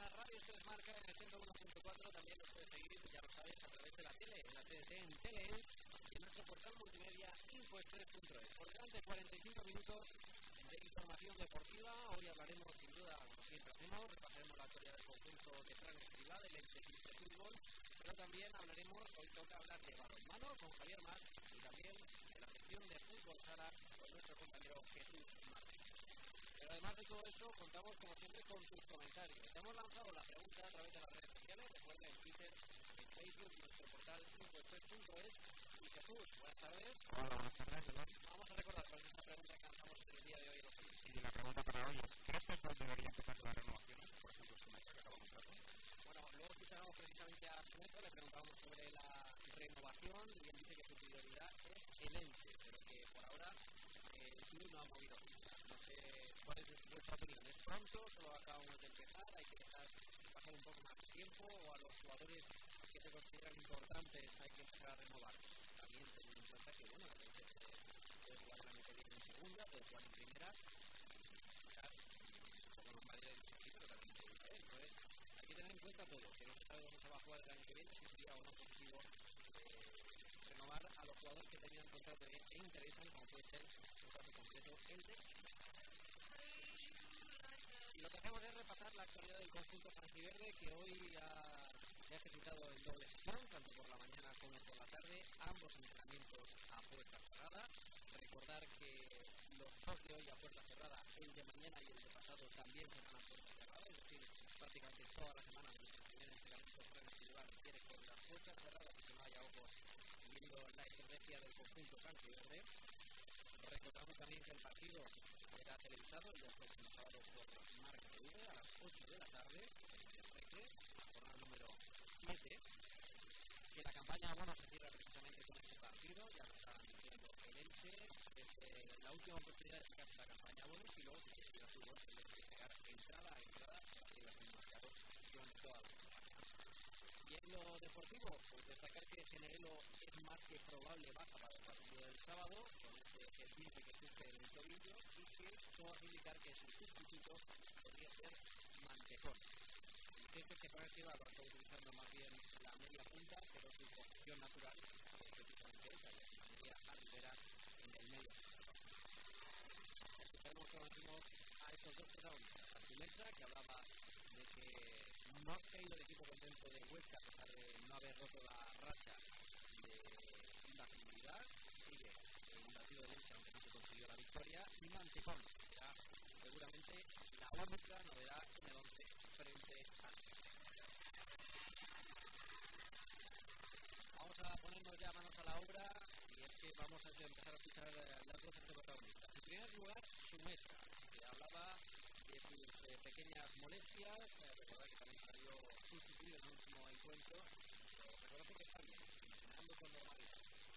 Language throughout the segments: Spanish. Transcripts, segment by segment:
a Radio Tres Marca en el 101.4. También nos puedes seguir, ya lo sabes, a través de la tele, en la TDT, en Teleelch y en nuestro portal multimedia infoestrés.es. Por delante, 45 minutos de información deportiva. Hoy hablaremos, sin duda, como siempre hacemos, repasaremos la actualidad del conjunto de Fran Escribá, del Elche Club de Fútbol, pero también hablaremos, hoy toca hablar de balonmano con Javier Mas y también de la sección de fútbol sala con nuestro compañero Jesús Martín. Pero además de todo eso, contamos como siempre con tus comentarios. Te hemos lanzado la pregunta a través de las redes sociales, recuerda en Twitter, en Facebook, en nuestro portal infoestrés.es. Y Jesús, buenas tardes. Hola, buenas tardes, Eduardo. Vamos a recordar cuál es esa pregunta que lanzamos en el día de hoy. Y la pregunta para hoy es, ¿crees que el club debería empezar las renovaciones? Por ejemplo, Sumetra, que acaba un contrato. Bueno, luego escuchábamos precisamente a Sumetra, le preguntábamos sobre la renovación y él dice que su prioridad es el Elche, pero que por ahora el club no ha movido ficha. No sé cuál es vuestra opinión. ¿Es pronto? ¿Solo acabamos de empezar? ¿Hay que dejar pasar un poco más de tiempo? ¿O a los jugadores que se consideran importantes hay que empezar a renovar? También teniendo en cuenta que, bueno, el Elche puede jugar el año que viene en segunda, puede jugar en primera, como nos vaya el equipo, pero también se dice. Entonces, hay que tener en cuenta todo, que no se sabe dónde se va a jugar el año que viene, si sería o no positivo renovar a los jugadores que tenían contrato e interesan, como puede ser en un caso concreto el de. Y lo que hacemos es repasar la actualidad del conjunto franjiverde, que hoy se ha ejercitado en doble sesión, tanto por la mañana como por la tarde, ambos entrenamientos a puerta cerrada. Recordar que los dos de hoy a puerta cerrada, el de mañana y el de pasado, también serán a puerta cerrada, es decir, prácticamente toda la semana nuestro primer entrenamiento franjiverde requiere con las puertas cerradas y que no haya ojos viendo la estrategia del conjunto franjiverde. Recordamos también que el partido será televisado el día próximo sábado por Marca TV a las 8 de la tarde en el Recre, la jornada número 7, que la campaña se cierra precisamente con ese partido, ya lo estaban diciendo el Elche, es la última oportunidad de sacarse la campaña bonus y luego si se tira fútbol tendrá que sacar entrada a entrada para que la tenga marcado durante toda la campaña. Y en lo deportivo, pues destacar que Generelo es más que probable baja para el partido del sábado, con ese esguince que sufre en el tobillo, y que todo hace indicar que su sustituto podría ser Mantecón. El cierto es que para el va a estar utilizando más bien la media punta, pero su posición natural es precisamente esa, y de manera a Rivera en el medio. Escucharemos como decimos a esos dos protagonistas, a Sumetra, que hablaba de que no se ha ido el equipo contento de Huesca a pesar de no haber roto la racha de imbatibilidad, sigue el batido de Elche aunque no se consiguió la victoria, y Mantecón será seguramente la única novedad en el 11 frente al Vamos a ponernos ya manos a la obra y es que vamos a empezar a escuchar las voces de protagonistas. En primer lugar, Sumetra, que hablaba de sus pequeñas molestias, recordad que también salió sustituido en el último encuentro, pero reconoce que está bien, entrenando con normalidad.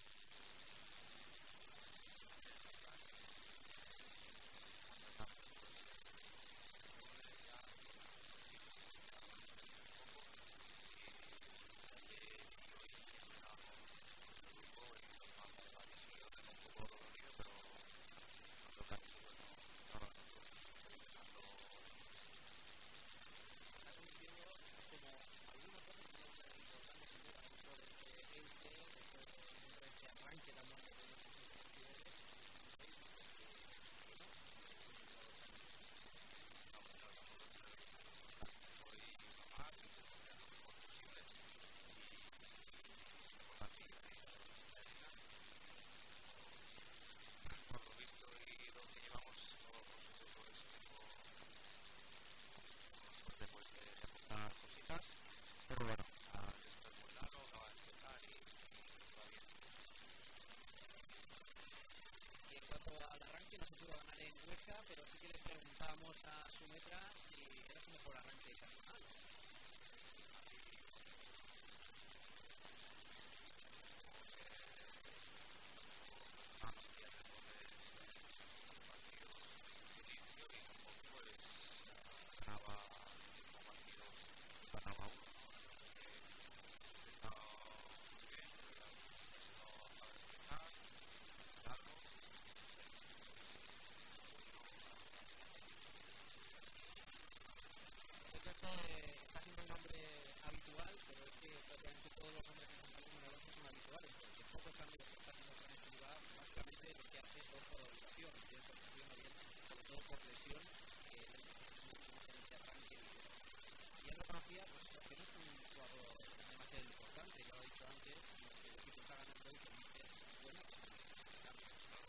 Pero sí que le preguntábamos a Sumetra si era su mejor arranque personal. no por lesión, que es mucho más en este arranque. Y él reconocía pues, que no es un jugador demasiado importante, ya lo he dicho antes, sino que el equipo está ganando y permite buenas cambios.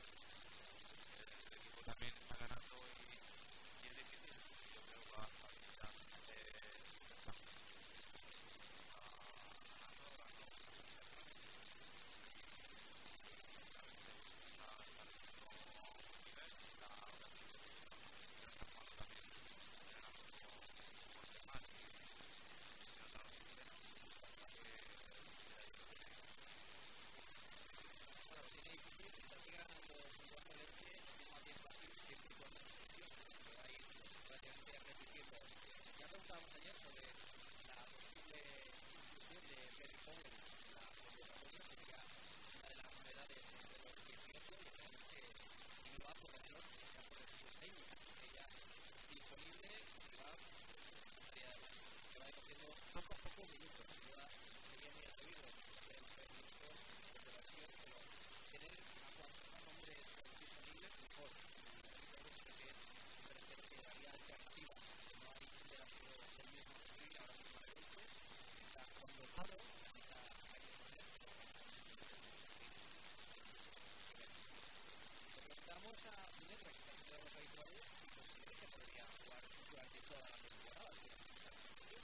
El equipo también está ganando y es difícil. Yo creo que va a necesitar Ya contábamos ayer sobre la posible inclusión de Gary Powell en la convocatoria, sería una de las novedades entre los 18 y esperamos que si no va por lo menos que sea por decisión técnica, que esté ya disponible y si va, estaría de bueno, que vaya cogiendo poco a poco minutos, sin duda sería muy atrevido de los 3 minutos de versión, pero tener a cuantos más hombres disponibles mejor. Que es un delantero que daría alternativa, no hay un delantero del mismo perfil ahora mismo en el Elche, está jugando el paro, está hay que poner, le preguntamos a Minetra, que está haciendo de los habituales, y considera que podría jugar durante toda la temporada si la condición.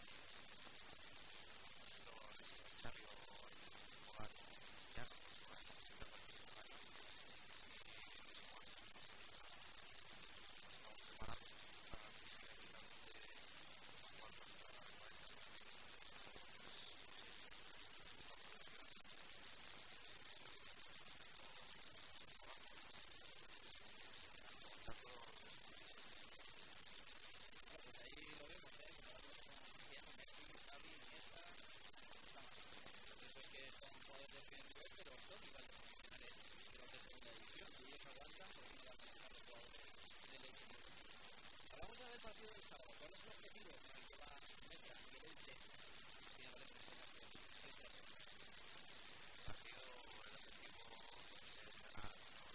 Xavi o jugar con Cristiano, jugar con Cristiano Pues ahí lo vemos, compararlos con Cristiano, Messi, Xavi, Iniesta, está más. Eso es que son jugadores de primer nivel, pero son igual de profesionales que los de segunda división. Si ellos aguantan, pues no van a dejar los jugadores de Elche. Hablamos ya del partido del sábado. ¿Cuál es el objetivo con el que va Metra y el Elche? Martín Álvarez, en este caso, frente a todos. partido, el objetivo es ganar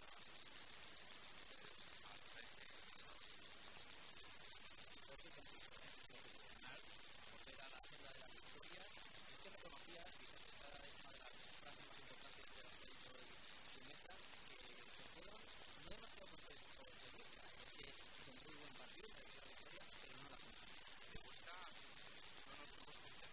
Corto y conciso, ganar, volver a la senda de la victoria. Es que reconocía, quizás esta es una de las frases más importantes de las que ha dicho hoy Zumeta, que se fueron no demasiado contentos de vuelta. Elche hizo un muy buen partido, mereció la victoria, pero no la consiguió. de vuelta no nos fuimos contentos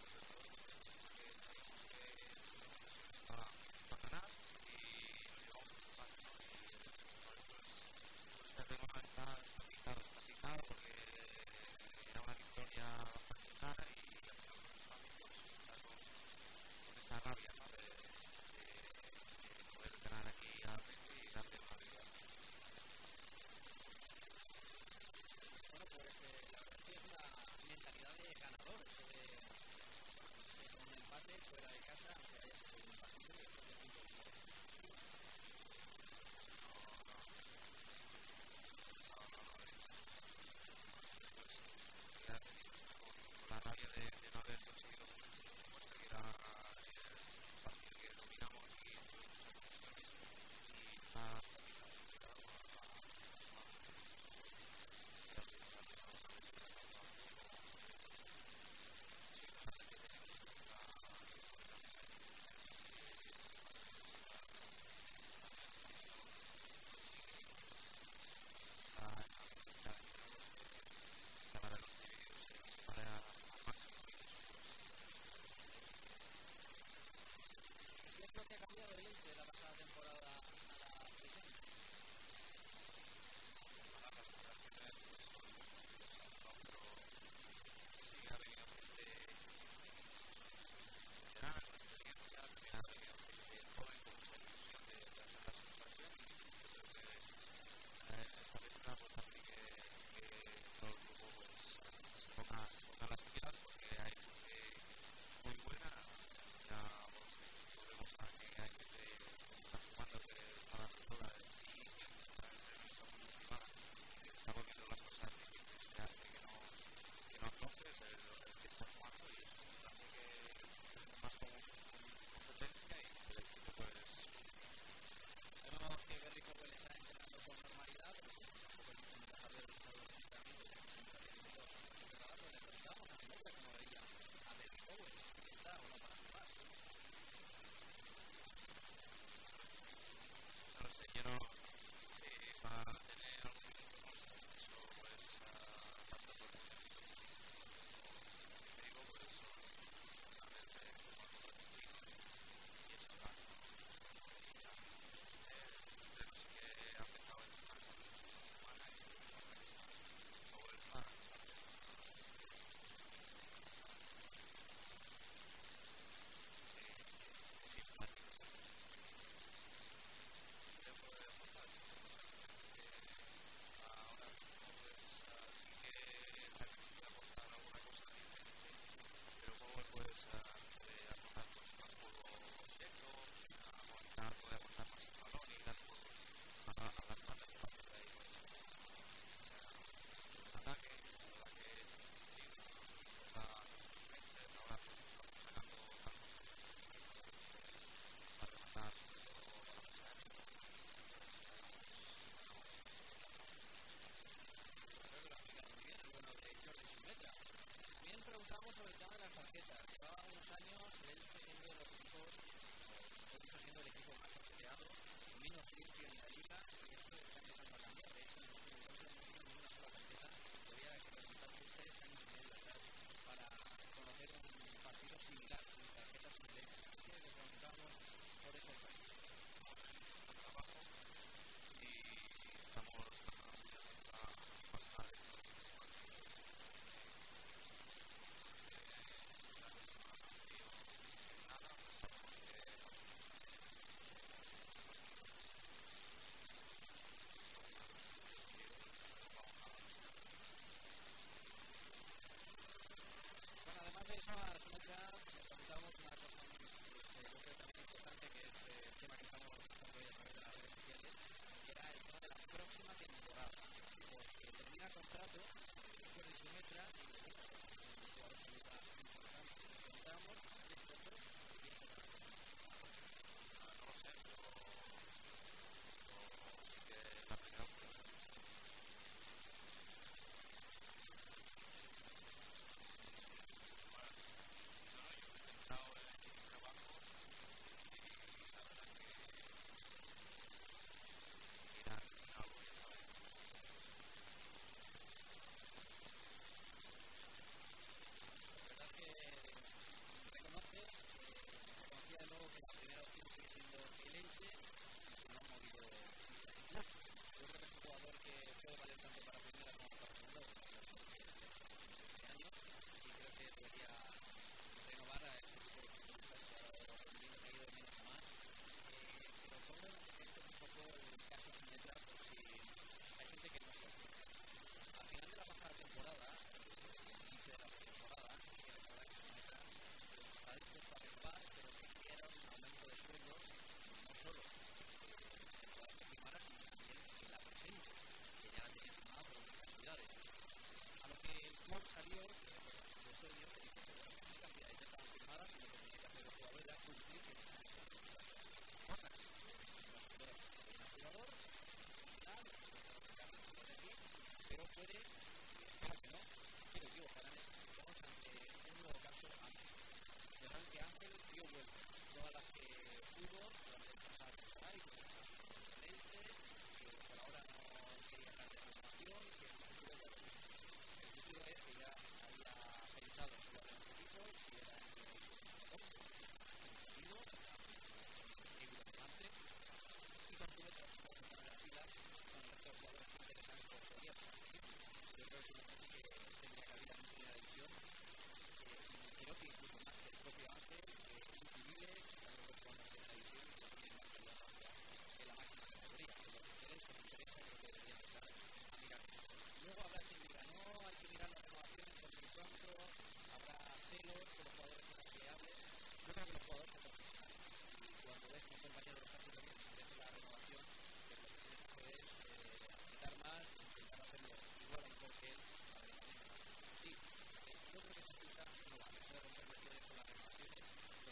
Sí, yo creo que esa pista no vale, puede romper lesiones con las renovaciones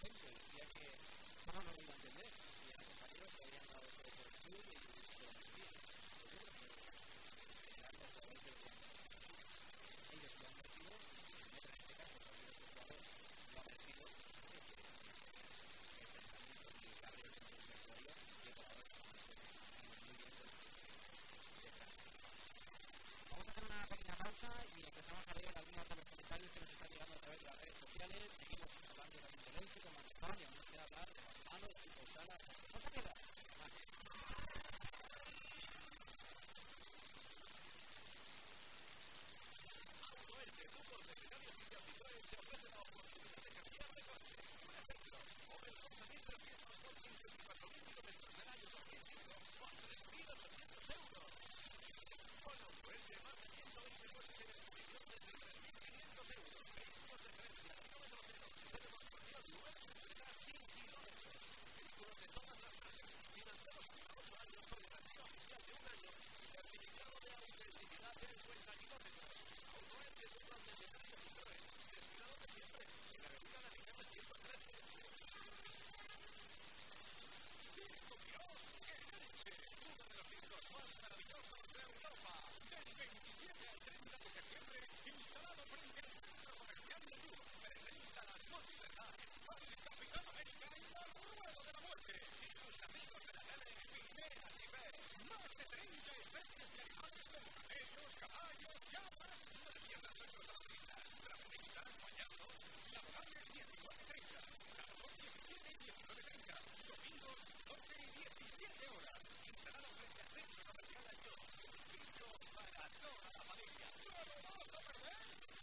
gente, decía que no lo iba a entender, si eran compañeros que habían dado todo por el club y se lo merecían. Pues yo creo que eran los jugadores que lo han merecido. Ellos lo han merecido y si se meten en este caso cualquier otro jugador lo ha merecido, creo que el pensamiento y el cabreo que nos vestuario que por ahora estamos muy bien con vamos a hacer una pequeña pausa y empezamos a leer algunos de los comentarios que nos están llegando a través de las redes sociales. Seguimos hablando también de Elche con Manzano y aún nos queda hablar de Manzano, de Fútbol Sala. No se queda. Autoelche, fútbol de Senario Oficial Citroën te ofrece la oportunidad de cambiar de coche. Por ejemplo, Opel Corsa 1300 con 54.000 kilómetros del año 2005 por 3.800 euros. Con Autoelche más de 120 coches en exposición desde 3.500 euros. Vehículos de referencia, kilómetro cero, de demostración, nuevos a estrenar sin kilómetros. Vehículos de todas las marcas, financiados hasta 8 años con garantía oficial de 1 año y certificado de autenticidad de 50 kilómetros. Autoelche, tu concesionario Citroën, desfilado de siempre, en la avenida La Línea 113 Elche. ¡Disco Dios en Elche! Uno de los discos más maravillosos de Europa. Del 27 al 30 de septiembre, instalado frente al Centro Comercial de Luz, presenta las Libertad, el Capitán América y la Rueda de la Muerte. Y sus amigos de la tele, Pineas y Ver. Más de 30 especies de animales como camellos, caballos, llamas. No te pierdas nuestros artistas, trapezistas, payasos. Laborables 19:30, sábado 17 y 19:30, domingo 12 y 17 horas. Instalado frente al Centro Comercial Ayón. Sitio para toda la familia. ¿No lo vas a perder?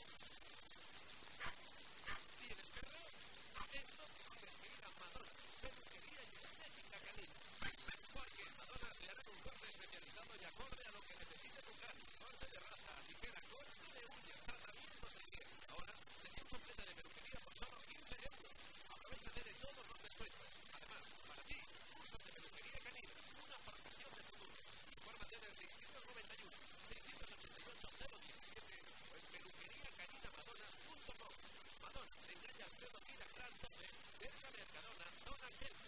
¿Tienes perro? Entonces tienes que ir a Madonna, peluquería y estética canina. Porque en Madonna le harán un corte especializado y acorde a lo que necesite tu can. Corte de raza, tijera, corte de uñas, tratamientos de piel. Ahora, sesión completa de peluquería por solo 15 euros. Aprovechate de todos los descuentos. Además, para ti, cursos de peluquería canina, una profesión de futuro. Infórmate en el 691 688 017 o en peluqueriacaninamadonnas.com. Madonna, se engaña Alfredo Quina Gran 12, cerca Mercadona, zona Gente.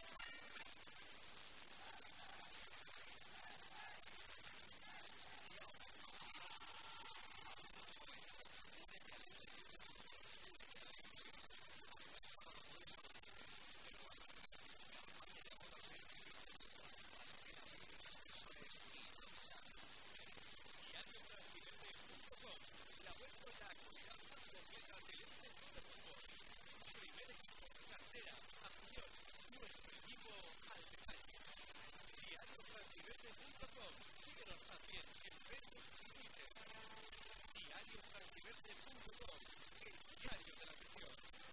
Diariotransfidente.com, la web con la actualidad más completa del Elche Club de Fútbol. Primer equipo, cantera, afición, nuestro equipo al detalle. Diariotransfidente.com, síguenos también en Facebook y Twitter. Diariotransfidente.com, el diario de la afición.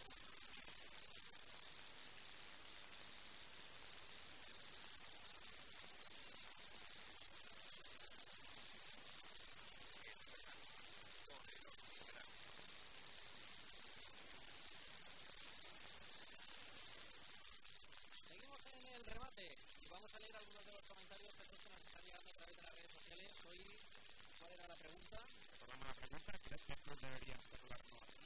Seguimos en el remate y vamos a leer algunos de los comentarios que nos están llegando a través de las redes sociales. Hoy, ¿cuál era la pregunta? Recordamos la pregunta, ¿crees que el club debería hacer la renovación?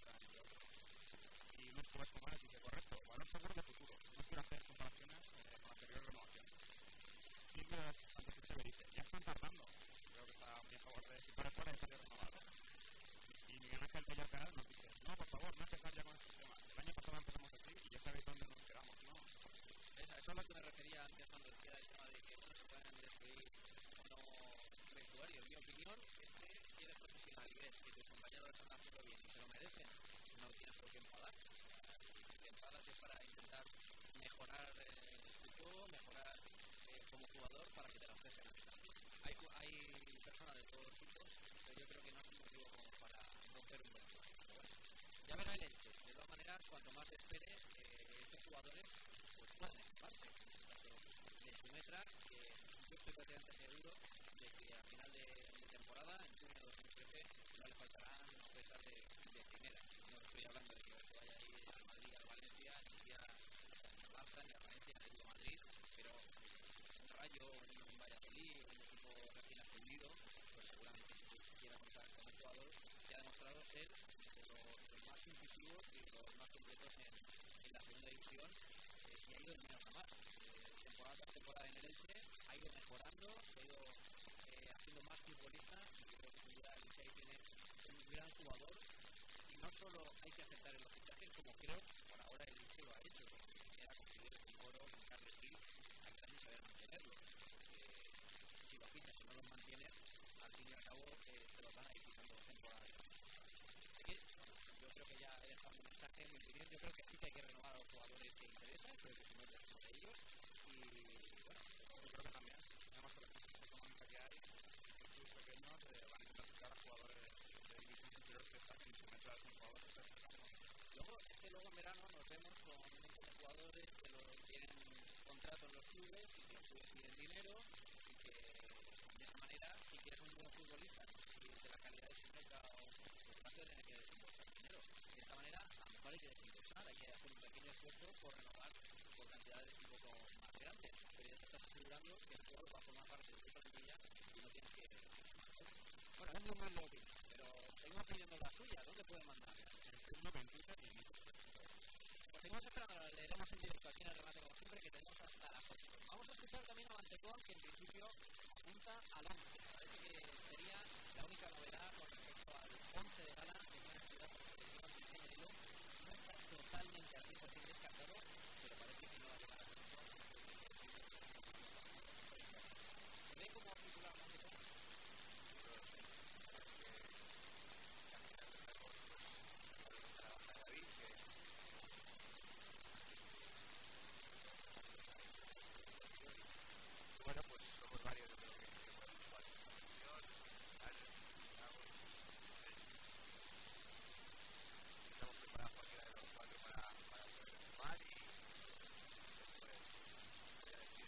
Y Luis Cubas Tomás dice, correcto, valor seguro de futuro. No quiero hacer comparaciones con la anterior renovación. Silvia Santos Esteve dice, ya están tardando. Creo que está muy a favor de si para fuera de salir renovado. Y Miguel Ángel Pelloca nos dice, no, por favor, no empezar ya con este tema. El año pasado empezamos así y ya sabéis dónde nos quedamos, ¿no? Eso es lo que me refería antes cuando decía el tema de que no se pueden destruir o no vestuarios. Mi opinión es que si eres profesional y ves que tus compañeros lo están haciendo bien y se lo merecen, no tienes por qué enfadar. Si te enfadas es para intentar mejorar tu juego, mejorar como jugador para que te lo ofrezcan. Hay personas de todos tipos, pero yo creo que no es un motivo como para romper un vestuario. Pero bueno, ya verá el Elche. De todas maneras, cuanto más esperes, estos jugadores pues pueden equiparse. En este caso de Sumetra, que yo estoy prácticamente seguro de que a final de temporada, en junio de 2013, no le faltarán ofertas de primera. No estoy hablando de que se vaya a ir al Madrid, al Valencia, ni a Barça, ni a Valencia, ni a Madrid, pero un Rayo, un Valladolid, un equipo recién ascendido, pues seguramente si quiera contar con un jugador que ha demostrado ser de los más incisivos y los más completos en la segunda Albión y ha ido de menos a más. Temporada tras temporada en el Elche ha ido mejorando, se ha ido haciendo más futbolista y creo que sin duda el Elche ahí tiene un gran jugador y no solo hay que aceptar en los fichajes como creo por ahora el Elche lo ha hecho, porque era conseguir el oro con Carles Gil, hay que también saber mantenerlo, porque si lo fichas y no los mantienes, al fin y al cabo se los van a ir quitando temporada. Así que yo creo que ya he dejado un mensaje, en mi opinión, yo creo que sí que hay que renovar a los jugadores que interesan, creo que si no es uno de ellos y bueno, yo creo que también, además con la crisis económica que hay, los clubes pequeños van a intentar fichar a jugadores de división superior que están instrumentados en jugadores que luego en verano nos vemos con un montón de jugadores que tienen contrato en los clubes y que los clubes piden dinero y que de esa manera, si quieres un buen futbolista, no sé si es de la calidad de Sumeca o vas a tener que desembolsar dinero. De esta manera, a lo mejor hay que desembolsar, hay que hacer un pequeño esfuerzo por renovar por cantidades un poco más grandes, pero ya te estás asegurando que el jugador va a formar parte de tu plantilla y no tienes que... Bueno, es muy mal lo opino, pero seguimos pidiendo la suya. ¿Dónde pueden mandar? En Facebook, en Twitter y en Instagram. Pues seguimos esperando, la leeremos en directo aquí en el remate como siempre, que tenemos hasta las 8. Vamos a escuchar también a Mantecón, que en principio apunta al 11. Parece que sería la única novedad con respecto al 11 de gala de una ciudad competitiva de género. No está totalmente al 100% descartado, pero parece que no va a llegar a tiempo. ¿Se ve como titular Mantecón? Bueno, pues somos varios, yo creo que podemos jugar esta posición, estamos preparados cualquiera de los cuatro para poder jugar y después voy a decir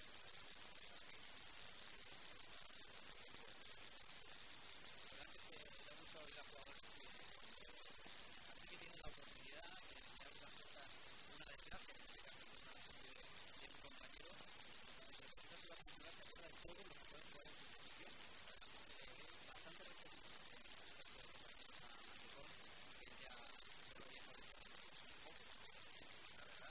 La verdad que se le ha gustado oír a jugadores así que tienen la oportunidad de enseñar unas cosas, una desgracia en este caso, una de mi compañero. Esa ciudad cultural se acuerda de todos los que pueden jugar en su posición. Bastante respeto a Mantecón, que ya lo había fabricado un poco, la verdad.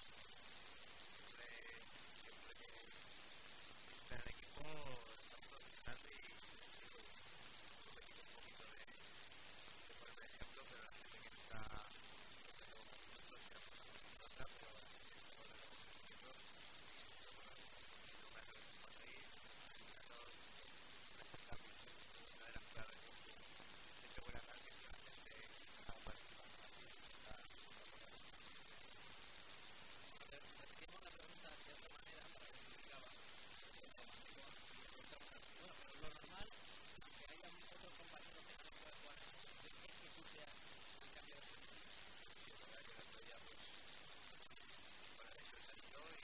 siempre que está en el equipo estamos profesionales y competimos un poquito de poner el ejemplo, pero la gente que está pero nosotros tiramos una cosa en otra, pero la gente que se vuelve los ejemplos lo que hacen es Madrid, Mirador, un espectáculo. Una de las claves es que gente buena tal que la gente haga participar en la fiesta, Repetimos la pregunta de otra manera para que se explicaba. Bueno, pero lo normal, aunque haya otros compañeros que no puedan jugar, es que tú seas el cambio de posición. sí, es verdad que el otro día pues para eso salió y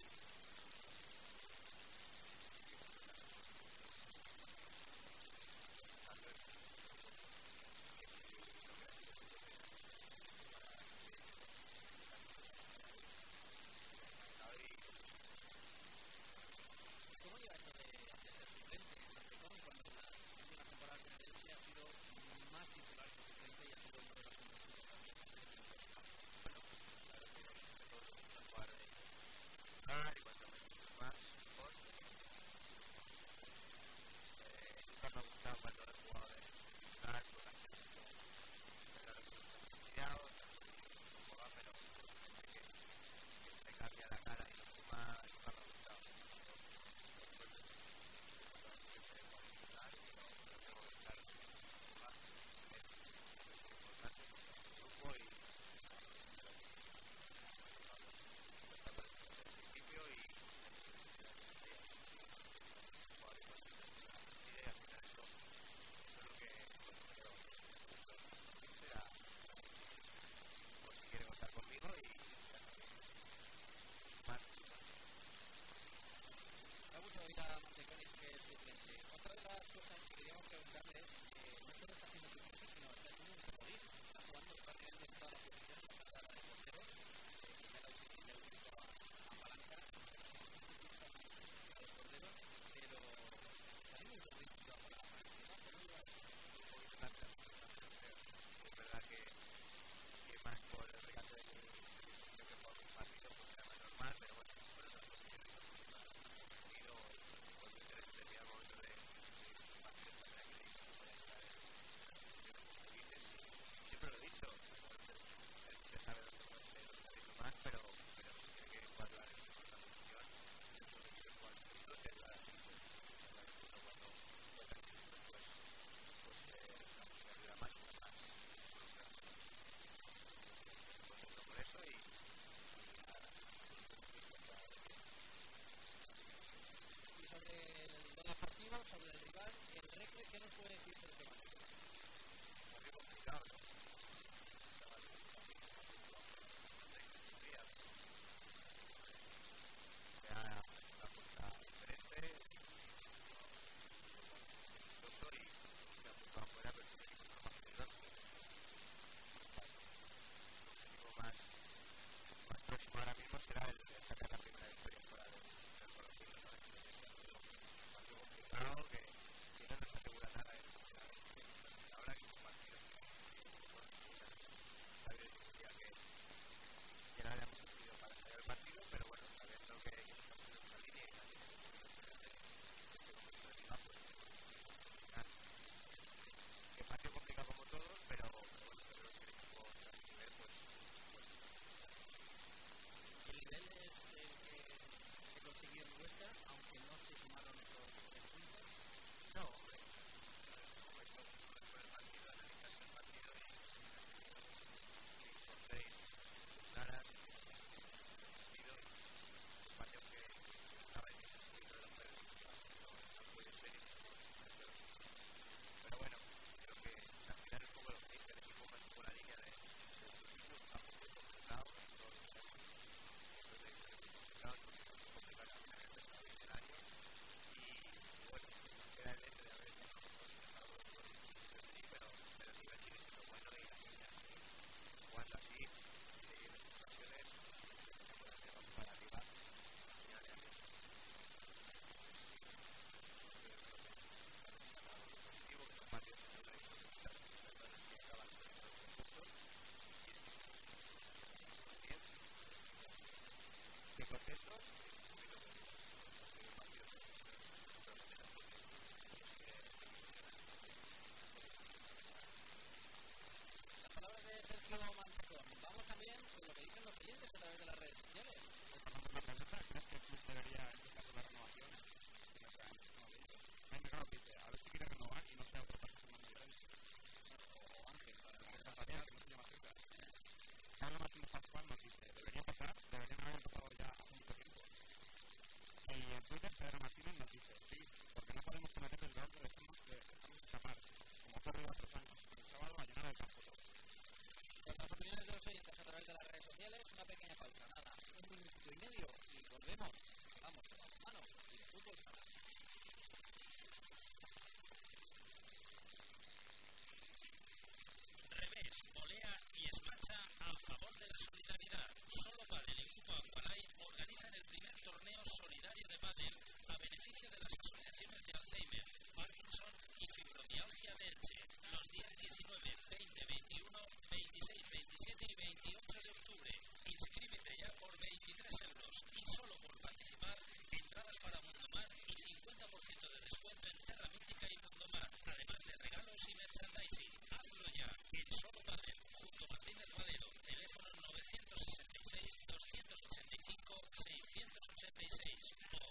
¿Cómo lleva esto de ser suplente en Mantecón cuando en las últimas temporadas en el Elche ha sido más titular que suplente y ha sido uno de los hombres importantes? bueno, claro que a todos nos gusta jugar de titular y cuanto menos más mejor. Nunca me ha gustado cuando he jugado de titular por la gente claro que nos hemos estudiado, pero gente que se cambia la cara y no suma, nunca me ha gustado. Siempre he jugado titular y no tengo que estar jugando, es importante porque es un grupo y está por el principio y y al final eso es lo que considero será por si quiere contar conmigo y ya también más Me ha gustado oír a Mantecón y que es suplente. Otra de las cosas que queríamos preguntarle es no solo está siendo suplente, sino está siendo un comodín. Está jugando prácticamente en todas las posiciones, hasta la de portero, que ya la utilizó a palanca, los porteros, pero está siendo un comodín bajo la palanca. ¿Cómo lleva eso? es verdad que más por el regate de mi posición que por mi partido pues era más normal será sacar la primera victoria fuera del conocido, ¿no? Es algo complicado que no nos asegura nada en ahora que un partido sabía que no habíamos sufrido para salir el partido, pero bueno, sabiendo que estamos en nuestra línea y también que partido complicado como todos, pero bueno, creo que el equipo a nivel pues el nivel es el que se consiguió en Huesca, aunque no se sumaron esos 3 puntos. no, hombre, esto después del partido, analizarse el partido y encontréis claras partido y un partido que estaba en el punto de los perros no puede ser pero bueno, creo que al final es como lo que dice el equipo mantuvo la línea de sus equipos, está muy complicado, todos lo sabemos, eso es complicado, es complicado también en el año y bueno, queda el hecho de haber hecho pero el nivel sigue siendo bueno y la línea jugando así seguir en situaciones para arriba final de año positivo que son partidos que no hay que acaban con los puntos y bien que contentos Las palabras de Sergio Mantecón. Vamos también con lo que dicen los oyentes a través de las redes sociales. ¿Crees que el club debería empezar con la renovación? A ver si quiere renovar y no sea otro paso como Miguelense. O Ángel, para Fabián, que no se llama César. Pablo Martínez Pascual nos dice, deberían haber empezado ya hace mucho tiempo. Y en Twitter, Pedro Martínez nos dice, sí, porque no podemos cometer el error que dejamos escapar, como ocurrió otros años, el sábado a llenar el campo todo. Con las opiniones de los oyentes a través de las redes sociales, una pequeña pausa, nada, 1 minuto y medio y volvemos. Vamos con las manos y de fútbol sala. Revés, volea y esmacha a favor de la solidaridad. Solo Padel y Grupo Aqualay organizan el primer torneo solidario de pádel a beneficio de las asociaciones de Alzheimer, Parkinson y fibromialgia de Elche. Los días 19, 20, 21, 26, 27 y 28 de octubre. Inscríbete ya por 23 euros y solo por participar, entradas para Mundomar y 50% de descuento en Terra Mítica y Mundomar, además de regalos y merchandising. Hazlo ya en Solo Padel, junto a Martínez Valero, teléfono 966-285-686 o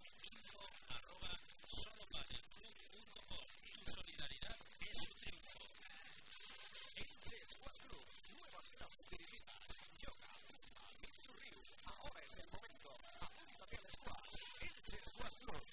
info@solopadelclub.com. Tu solidaridad es su triunfo. Elche Squash Club, nuevas clases dirigidas, yoga, zumba, Mitsuryu. Ahora es el momento. Apúntate al squash. Elche Squash Club.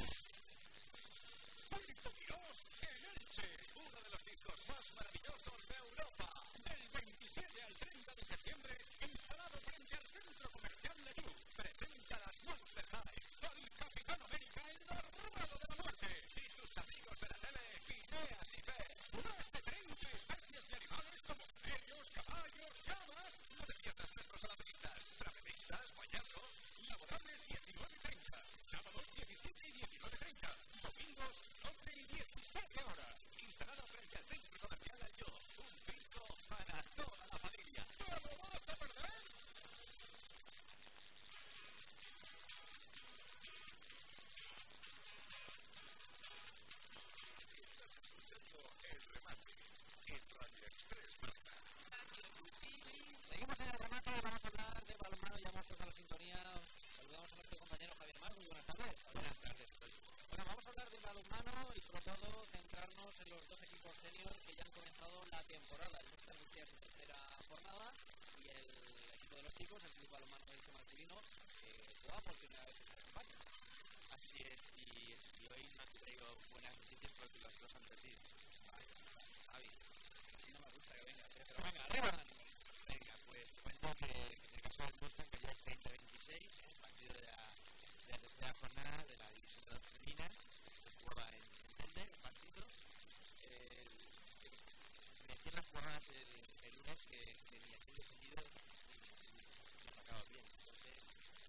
Puerto Quirós en Elche, uno de los discos más maravillosos de Europa. Del 27 al 30 de septiembre, instalado frente al Centro Comercial Leyú. Presenta las Monster High, al Capitán América en la Rueda de la Muerte. Y tus amigos de la tele, Phineas y Ferb. Más de 30 especies de animales como camellos, caballos, llamas. No te pierdas nuestros alaberistas, trapezistas, payasos. Laborables 19:30, sábados 17 y 19:30, domingos 12 y 17 horas. Instalado frente al Centro Comercial Leyú. Un circo para toda la familia. ¿No lo vas a perder? Estás escuchando El Remate en Radio Express Marca. Seguimos en el remate, vamos a hablar de balonmano, ya hemos puesto la sintonía. Saludamos a nuestro compañero Javier Mar, muy buenas tardes. buenas tardes. Bueno, vamos a hablar de balonmano y sobre todo centrarnos en los dos equipos senior que ya han comenzado la temporada. El Murcia inicia su tercera jornada y el equipo de los chicos, el Club Balonmano de Elche Masculino, juega por primera vez esta campaña. Así es, y hoy no te traigo buenas noticias porque los dos han perdido. Javi, Así no me gusta que vengas, pero venga, arriba. venga, pues te cuento que en el caso del Mustang que ya es 30-26, el partido de la tercera jornada de la división de femenina, se jugaba en Telde, el partido. Me hacían las jugadas el lunes que ni así defendido ni atacaba bien. Entonces,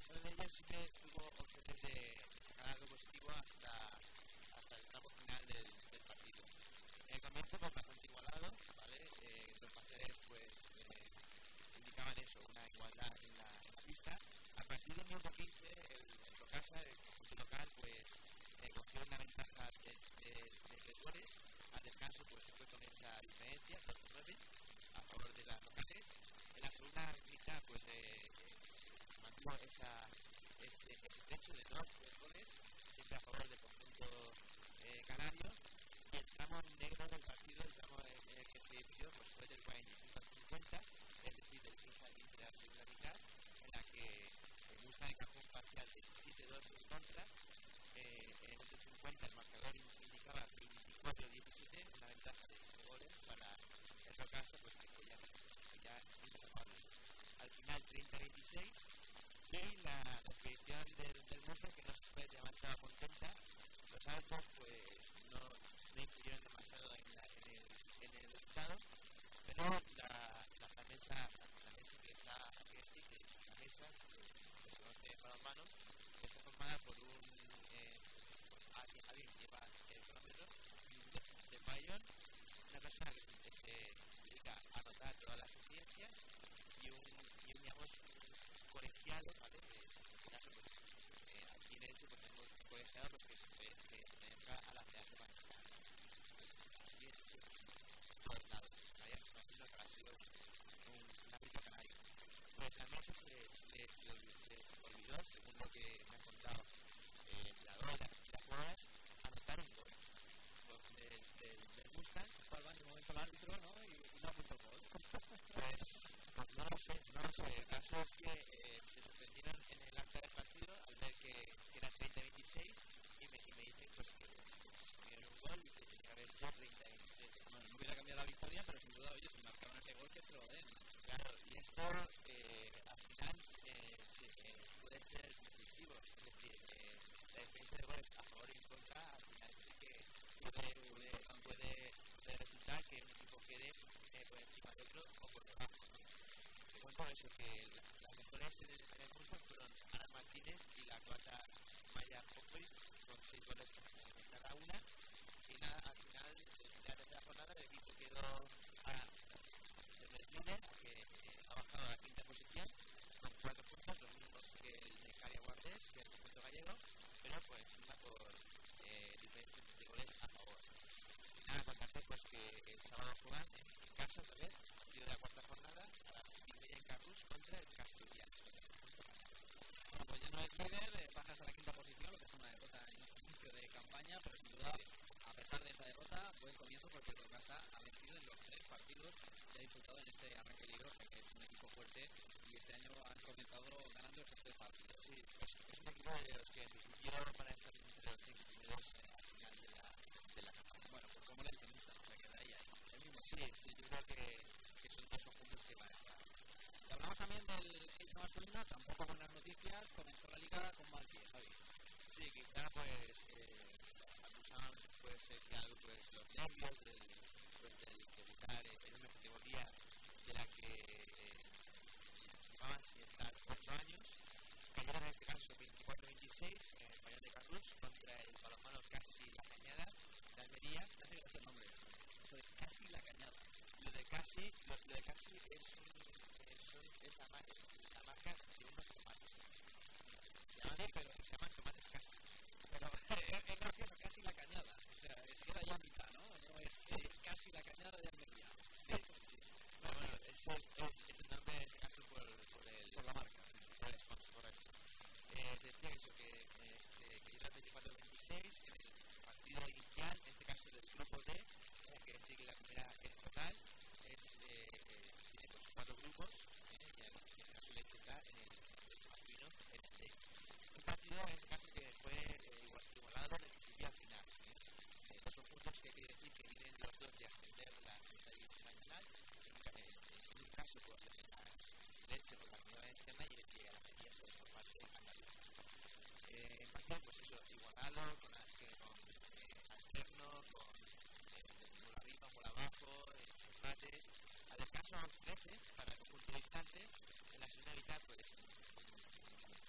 Uno de ellos sí que tuvo opciones de sacar algo positivo hasta el tramo final del partido. El comienzo pues bastante igualado, ¿vale? Los parciales pues indicaban eso, una igualdad en la pista. A partir del minuto 15, el Rocasa, el conjunto local, pues cogió una ventaja de 3 goles. Al descanso pues se fue con esa diferencia, 2-9, a favor de las locales. En la segunda mitad pues se mantuvo ese trecho de 2-3 goles, siempre a favor del conjunto canario. Y el tramo negro del partido, el tramo en el que se dividió, pues fue del 45 al 50, es decir, del 15 al 20 de la segunda mitad, en la que Mustang encajó un parcial de 7-2 en contra. En el minuto 50 el marcador indicaba 24-17, una ventaja de 7 goles para el Rocasa, pues que fue ya insalvable. Al final 30-26, y la expedición del Mustang, que no se fue demasiado contenta. Los árbitros pues no influyeron demasiado en el resultado, pero la mesa que está aquí, la mesa que se conoce para los manos, está formada por alguien que lleva el cronómetro de Bayern, una persona que se dedica a anotar todas las incidencias y un digamos colegiado, ¿vale? En este caso pues aquí en Elche pues tenemos un colegiado pues, que entra a la Federación Valenciana, pues así es en todos lados. Me imagino que ha sido un ámbito canario. Pues la mesa se olvidó, según lo que me han contado la Dora y las jugadoras, anotar un gol del Mustang. Fue al baño un momento el árbitro, ¿no? Y no apuntó el gol. Pues no lo sé. El caso es que se sorprendieron en el acta del partido al ver que era 30-26 y me dicen pues que se comieron un gol y que tenía que haber sido 30-27. Bueno, no hubiera cambiado la victoria, pero sin duda, oye, si marcaron ese gol, que se lo den. Claro, y esto al final puede ser decisivo. Es decir, la diferencia de goles a favor y en contra al final sí que puede resultar que un equipo quede por encima de otro o por debajo, ¿no? Te cuento eso, que las mejores en el Mustang fueron Ana Martínez y la croata Maya Popovic con 6 goles cada una. Y nada, al final de la tercera jornada el equipo quedó líder, que ha bajado a la quinta posición con 4 puntos, los mismos que el Necaria Guardés, que es el conjunto gallego, pero por encima por diferencia de goles a favor. Y nada, contarte pues que el sábado juegan en casa otra vez, partido de la cuarta jornada, a las 7:30 en Carrús contra el Castellans. Bueno, pues ya no es líder, bajas a la quinta posición, lo que es una derrota en este inicio de campaña, pero sin duda, a pesar de esa derrota, buen comienzo porque el Rocasa ha vencido en los 3 partidos que ha disputado en este arranque libroso, que es un equipo fuerte y este año han comenzado ganando esos 3 partidos. Sí, es un equipo de los que en principio para estar entre los 5 primeros al final de la campaña. Bueno, pues como le echan mucha, o sea, queda ahí. Sí, yo creo que son 2 conjuntos que van a estar. Y hablamos también del Elche masculino, tampoco buenas noticias, comenzó la liga con mal pie, Javi. Sí, quizá pues acusaban pues que algo pues los nervios del debutar en una categoría de la que llevaban sin estar 8 años. Cayeron en este caso 24-26 en el Español de Carrús contra el balonmano Casi La Cañada de Almería. No sé qué es el nombre, eso es Casi La Cañada. Lo de Casi es la marca de unos tomates. Se llaman tomates Casi. Pero es gracioso, Casi La Cañada. O sea, se queda ya a mitad, ¿no? No es Casi La Cañada de Almería. Sí. No, bueno, es el nombre en este caso por la marca, por el sponsor, correcto. Decía eso, que llega al 24-26 en el partido inicial, en este caso del grupo D, hay que decir que la primera estatal tiene pues 4 grupos, y en este caso Leche está en el masculino, en el D. Un partido en este caso que fue igualado de principio a final. Los son puntos que quiere decir que vienen los dos de ascender la segunda división nacional, en un caso por la Leche por la Comunidad Valenciana y el que a la medida pues por parte de Andalucía. En partido pues eso, igualado, con alterno, con por arriba, por abajo, empates. Al descanso 13 para el conjunto distante, en la segunda mitad pues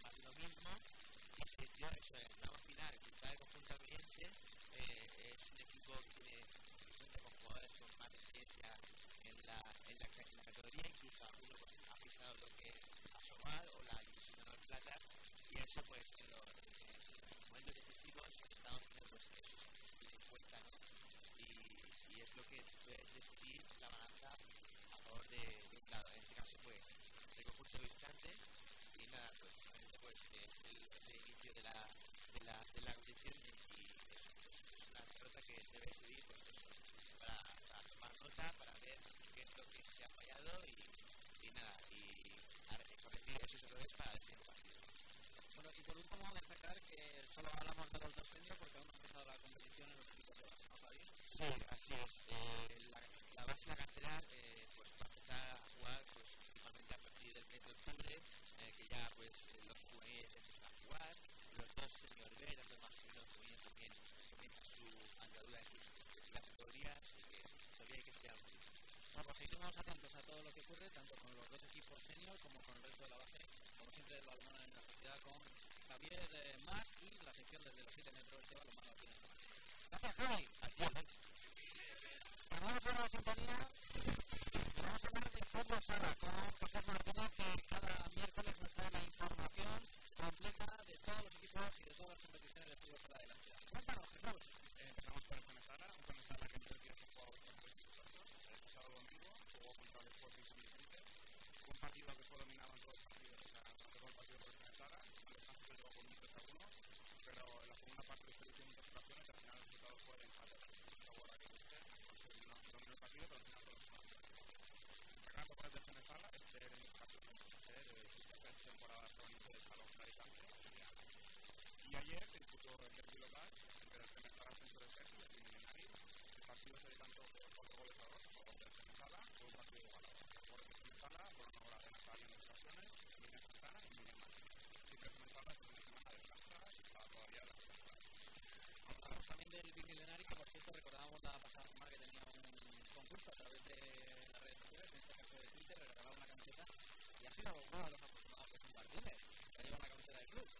casi lo mismo, y se dio eso en la final contra el conjunto almeriense. Es un equipo que tiene con jugadores con más experiencia en la categoría, incluso alguno pues, ha pisado lo que es Asobal o la división de honor plata, y eso pues en los momentos decisivos estamos teniendo pues eso se tiene en cuenta, ¿no? Y es lo que puede decidir la balanza a favor de un lado, en este caso pues el conjunto visitante. Y nada, pues es el inicio de la competición, y es una derrota que debe seguir pues eso, para tomar nota, para ver qué es lo que se ha fallado y nada, y corregir esos errores para el siguiente partido. Bueno, y por último destacar que solo hablamos de los dos seniors porque aún no ha empezado la competición en los equipos de base, ¿no, Javi? Sí, así es. La base y la cantera pues va a empezar a jugar pues principalmente a partir del mes de octubre, que ya pues los juveniles empiezan a jugar, los dos senior B, los demás senior juveniles también comienzan su andadura en sus categorías, así que todavía hay que esperar un poquito. Bueno, pues seguimos atentos a todo lo que ocurre, tanto con los dos equipos senior como con el resto de la base, como siempre lo hablamos en la sociedad con Javier Mas y la sección desde los 7 metros de balonmano aquí en el Madrid. Gracias, Javi. Adiós. Vamos a la sintonía. Vamos a hablar de fútbol sala con José Martínez, que cada miércoles nos trae la información completa de todos los equipos y de todas las competiciones de fútbol sala de la ciudad. Cuéntanos, Jesús. Empezamos por el Fuensala, un Fuensala que en 3 días ha jugado bastante exitoso. El pasado domingo jugó contra el Sporting Sub-17, un partido que fue dominado en todos los partidos, o sea, no fue el partido por el Fuensala, al descanso se llevó con un 3-1, pero en la segunda parte se hizo muchas ocasiones y al final el resultado fue de empate. Dominó el partido, pero al final todo el gran papel del Fuensala es ser en ocasiones, ser su tercera temporada proveniente del Salón Alicante. Y ayer se disputó el derbi local entre el Fuensala Centro de Sergio y el Milenari. El partido se decantó por 4 goles a 2 a favor del Fuensala, fue un partido igualado. A favor del Fuensala fueron ahora de Natalia en ocasiones, Miguel Santana y Miguel Martín. Así que el Fuensala es una semana de descansa y está todavía de la temporada. Hablamos también del Big Milenari, que por cierto recordábamos la pasada semana que tenía un concurso a través de las redes sociales, en este caso de Twitter, regalaba una camiseta y ha sido uno de los afortunados que son Martínez, que lleva la camiseta del club.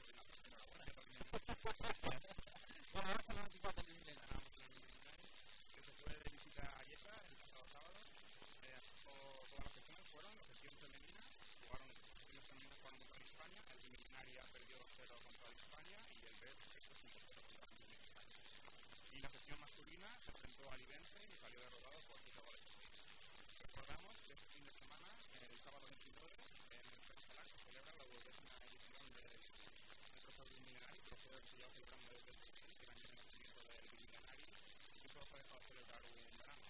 Bueno, ahora con los equipos del Milenari. Que se fue de visita a Yeta el pasado sábado. Todas las secciones fueron la sección femenina, jugaron contra España, el Milenari perdió 2-0 contra España y el B perfecto 5-0 contra el Milenari. Y la sección masculina se enfrentó a Libense y salió derrotado por 7 goles. Recordamos que este fin de semana, el sábado 29, en el Fuensala se celebra la 20ª edición del Trofeo del Milenari, trofeo que se lleva celebrando desde el año de nacimiento del Milenari, y solo fue dejado de celebrar un verano.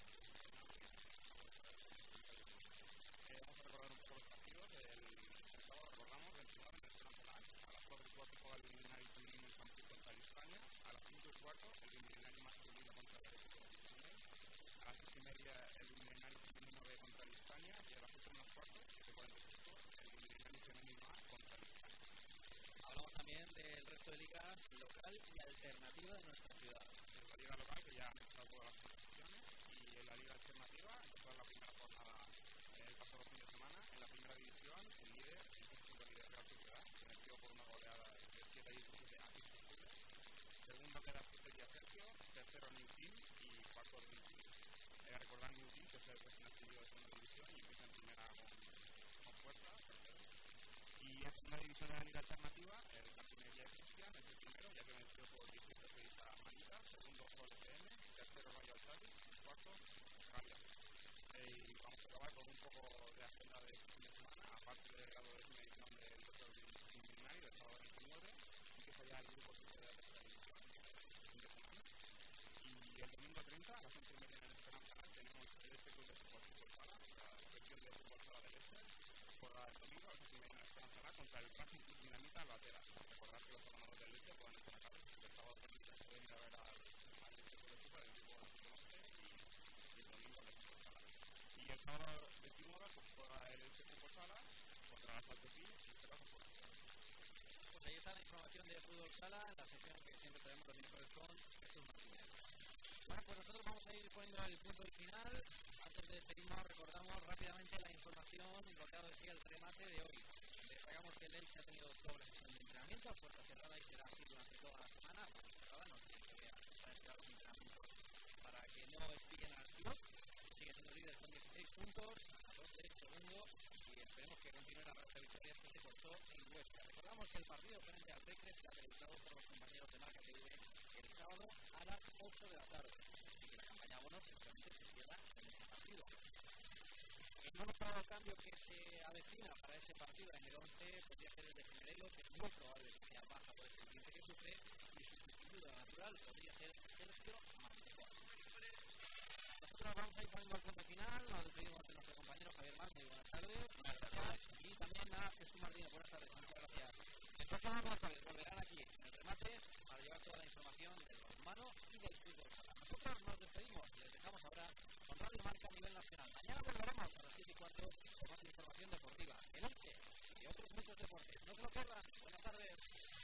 Vamos a recordar un poco los partidos. El sábado recordamos 29 en el Fuensala, a las 4:15 juega el Milenari femenino en Campus contra el España, a las 5:15 el Milenari masculino contra el Atlético de Madrid, a las 6:30 el Milenari femenino B contra el España y a las 7:15 el Milenari femenino A contra el España. Hablamos también del resto de ligas local y alternativa de nuestra ciudad. La liga local, que ya han empezado todas las competiciones, y en la liga alternativa empezó la primera jornada el pasado fin de semana. En la primera división, el líder, el conjunto líder Real Sociedad, que venció por una goleada de 7-17 a Piscos. Segundo queda Fustería Sergio, tercero New Team y cuarto New Team. Recordar New Team, que es el recién ascendido de segunda división y empieza en primera con fuerza. Y en segunda división de la liga alternativa, el Capinería Cristian es el primero, ya que venció por 17-6 a Manita, segundo Sol FM, tercero Rayo Altavi, cuarto Rayo. Y vamos a acabar con un poco de agenda de este fin de semana, aparte de la 12ª edición del Trofeo del Milenari del sábado 29, empieza ya el grupo de la tercera división este fin de semana. Y el domingo 30, a las 11:30 en el Esperanza, tenemos el Este Club de Fútbol Sala, la sección de fútbol sala del Este, juega el domingo a las 11:30 en el Esperanza contra el Racing Club Dinamita Albatera. Recordad que los abonados del Este pueden estar acá, el sábado se pueden ir a ver al equipo de fútbol, el equipo de Norte y el domingo el Fútbol Sala. Y el sábado 29 pues juega el Fútbol Sala contra la Saltepín y este caso por la ciudad. Pues ahí está la información de fútbol sala, en la sección que siempre tenemos los miércoles con Jesús Martínez. Bueno, pues nosotros vamos a ir poniendo el punto y final. Antes de despedirnos, recordamos rápidamente la información y lo que ha sido el remate de hoy. Destacamos que el Elche ha tenido doble sesión de entrenamiento a puerta cerrada y será así durante toda la semana. Puerta cerrada no tiene que esperar los entrenamientos para que no espillen al Girón. Sigue siendo líder con 16 puntos, a 2 del segundo, y esperemos que continúe la racha de victorias que se cortó en Huesca. Recordamos que el partido frente al Recre será televisado por los compañeros de Marca TV el sábado a las 8 de la tarde. Y que la campaña abonos seguramente se cierra en ese partido. El nuevo cambio que se avecina para ese partido en el 11 podría ser el de Generelo, que es muy probable que sea baja por el ambiente que sufre, y su sustituto natural podría ser Sergio Manteca. Nosotros vamos a ir poniendo el punto final. Nos despedimos de nuestro compañero Javier Más. Muy buenas tardes. Buenas tardes. Y también a Jesús Martínez. Buenas tardes. Muchas gracias. El próximo miércoles volverán aquí en el remate para llevar toda la información del balonmano y del fútbol. Nosotros nos despedimos. Les dejamos ahora con Radio Marca a nivel nacional. Mañana volveremos a las 7:15 con más información deportiva. El Elche y otros muchos deportes. No se lo pierdan. Buenas tardes.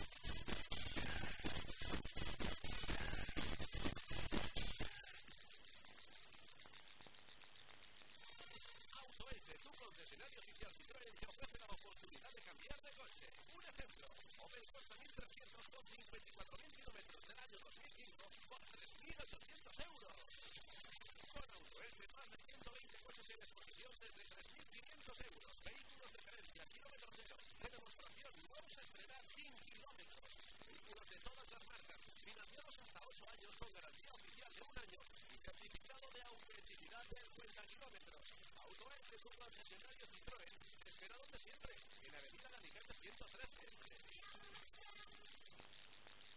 Elche, tu concesionario oficial Citroën, te ofrece la oportunidad de cambiar de coche. Un ejemplo, Opel Corsa 1300 con 54.000 kilómetros del año 2005 por 3.800 euros. Con AutoElche, más de 120 coches en exposición desde 3.500 euros. Vehículos de gerencia, kilómetro cero, de demostración, nuevos a estrenar sin kilómetros. Vehículos de todas las marcas, financiados hasta 8 años con garantía oficial de 1 año y certificado de autenticidad del 50 kilómetros. AutoElche, tu concesionario Citroën, espera donde siempre, en Avenida Alicante 113 Elche.